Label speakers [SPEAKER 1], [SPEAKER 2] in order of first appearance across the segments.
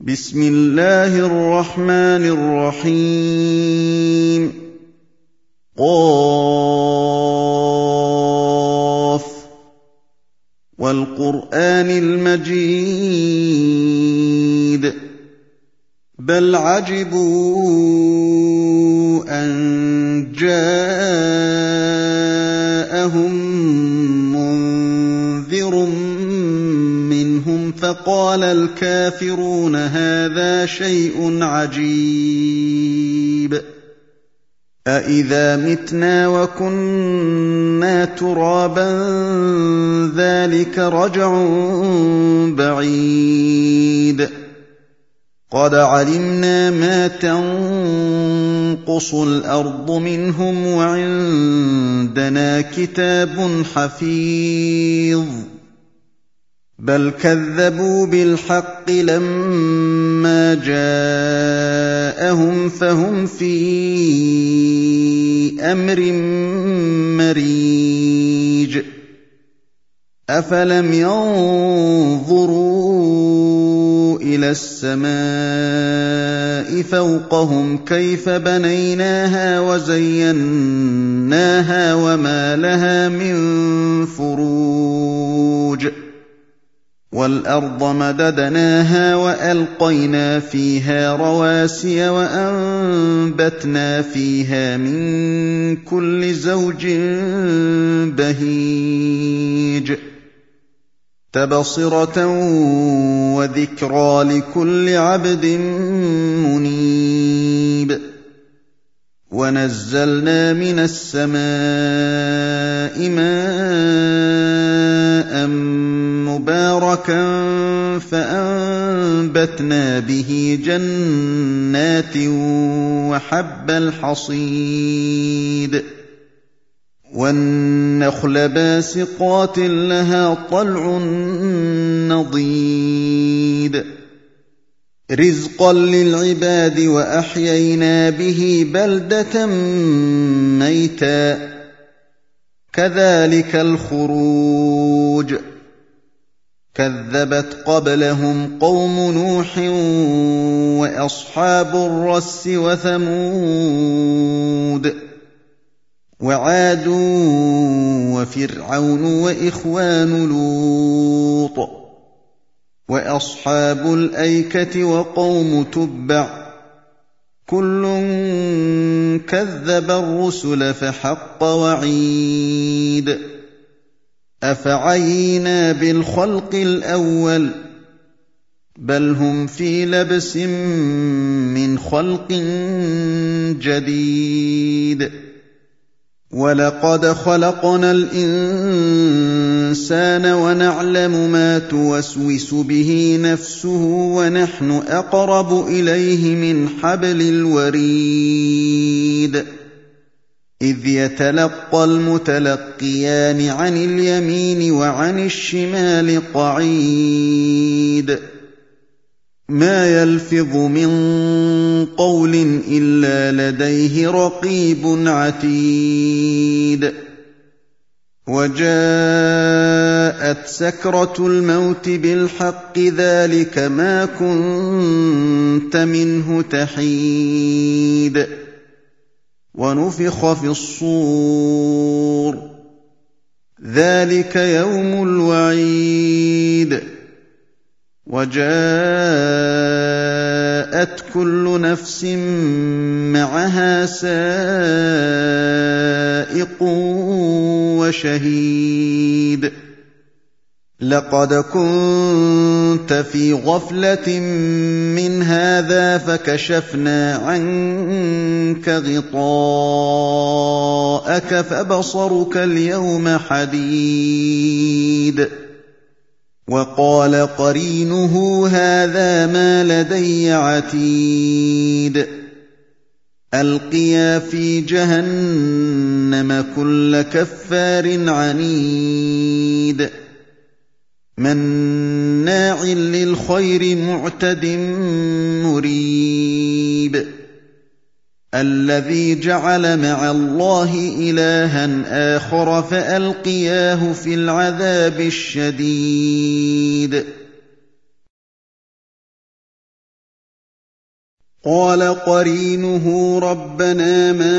[SPEAKER 1] بسم الله الرحمن الرحيم قاف والقرآن المجيد بل عجبوا أن جاءهم منذر منهم فقال الكافرون هذا شيء عجيب أإذا متنا وكنا ترابا ذلك رجع بعيد قد علمنا ما تنقص الأرض منهم وعندنا كتاب حفيظ بل كذبوا بالحق لما جاءهم فهم في أمر مريج أفلم ينظروا إلى السماء فوقهم كيف بنيناها وزيناها وما لها من فروج والأرض مددناها وألقينا فيها رواسي وأنبتنا فيها من كل زوج بهيج تبصرة وذكرى لكل عبد منيب ونزلنا من السماء ماء مباركا فأنبتنا به جنات وحب الحصيد والنخل باسقات لها طلع نضيد رزقا للعباد وأحيينا به بلدة ميتا كذلك الخروج كذبت قبلهم قوم نوح وأصحاب الرس وثمود وعاد وفرعون وإخوان لوط وأصحاب الأيكة وقوم تبع كل كذب الرسل فحق وعيد أفعينا بالخلق الأول بل هم في لبس من خلق جديد ولقد خلقنا الإنسان ونعلم ما توسوس به نفسه ونحن أقرب إليه من حبل الوريد إذ يتلقى المتلقيان عن اليمين وعن الشمال قعيد ما يلفظ من قول إلا لديه رقيب عتيد وجاءت سكرة الموت بالحق ذلك ما كنت منه تحيد ونفخ في الصور ذلك يوم الوعيد وجاءت كل نفس معها سائق وشهيد لقد كنت في غفلة من هذا فكشفنا عنك غطاءك فبصرك اليوم حديد وقال قرينه هذا ما لدي عتيد ألقيا في جهنم كل كفار عنيد مناع للخير معتد مريب الذي جعل مع الله إلها آخر فألقياه في العذاب الشديد قَالَ قَرِينُهُ رَبَّنَا مَا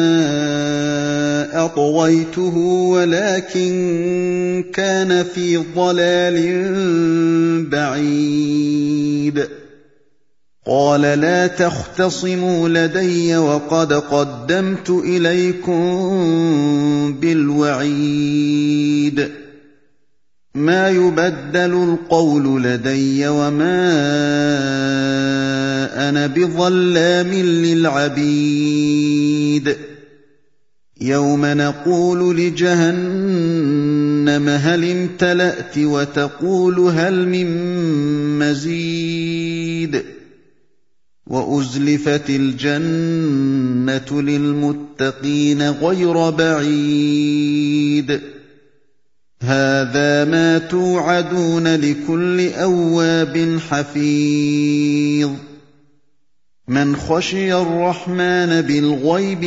[SPEAKER 1] أَطْغَيْتُهُ وَلَٰكِن كَانَ فِي ضَلَالٍ بَعِيدٍ قَالَ لَا تَخْتَصِمُوا لَدَيَّ وَقَدْ قَدَّمْتُ إِلَيْكُم بِالْوَعِيدِ مَا يُبَدَّلُ الْقَوْلُ لَدَيَّ وَمَا أَنَا بِظَلَّامٍ لِّلْعَبِيدِ يَوْمَ نَقُولُ لِجَهَنَّمَ هَلِ امْتَلَأْتِ وَتَقُولُ هَلْ مِن مَّزِيدٍ وَأُزْلِفَتِ الْجَنَّةُ لِلْمُتَّقِينَ غَيْرَ بَعِيدٍ هَٰذَا مَا تُوعَدُونَ لِكُلِّ أَوَّابٍ حَفِيظٍ مَّنْ خَشِيَ الرَّحْمَٰنَ بِالْغَيْبِ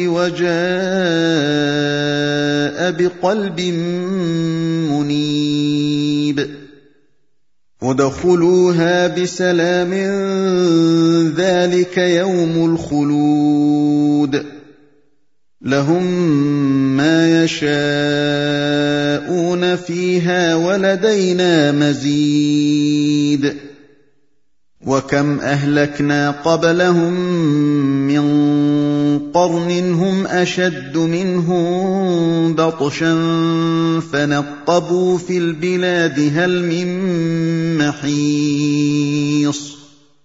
[SPEAKER 1] وَجَاءَ بِقَلْبٍ مُّنِيبٍ ادْخُلُوهَا بِسَلَامٍ ذَٰلِكَ يَوْمُ الْخُلُودِ لَهُم مَّا يَشَاءُونَ فِيهَا وَلَدَيْنَا مَزِيدٌ وَكَمْ أَهْلَكْنَا قَبْلَهُم مِّن قَرْنٍ هُمْ أَشَدُّ مِنْهُم بَطْشًا فَنَقَّبُوا فِي الْبِلَادِ هَلْ مِن مَّحِيصٍ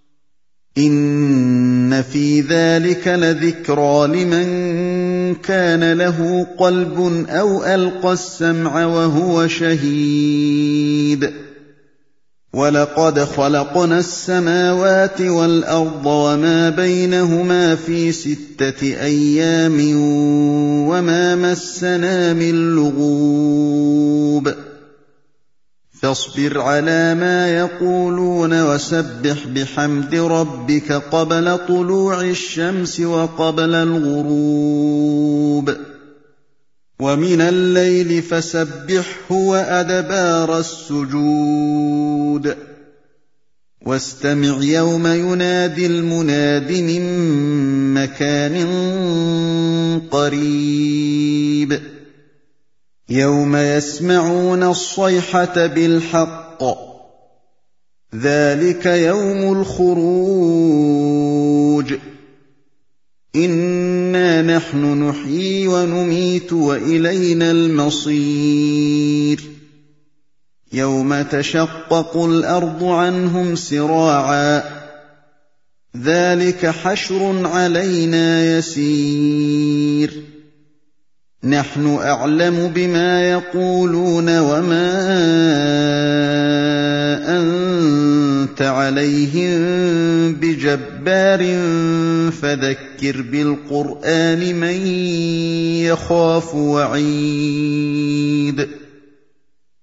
[SPEAKER 1] إِنَّ فِي ذَلِكَ لَذِكْرَىٰ لِمَن كَانَ لَهُ قَلْبٌ أَوْ أَلْقَى السَّمْعَ وَهُوَ شَهِيدٌ وَلَقَدْ خَلَقْنَا السَّمَاوَاتِ وَالْأَرْضَ وَمَا بَيْنَهُمَا فِي 6 أَيَّامٍ وَمَا مَسَّنَا مِن لُّغُوبٍ فاصبر على ما يقولون وسبح بحمد ربك قبل طلوع الشمس وقبل الغروب ومن الليل فسبحه وأدبار السجود واستمع يوم ينادي المناد من مكان قريب يوم يسمعون الصيحة بالحق ذلك يوم الخروج إنا نحن نحيي ونميت وإلينا المصير يوم تشقق الأرض عنهم سراعا ذلك حشر علينا يسير نحن أعلم بما يقولون وما أنت عليهم بجبار فذكر بالقرآن من يخاف وعيد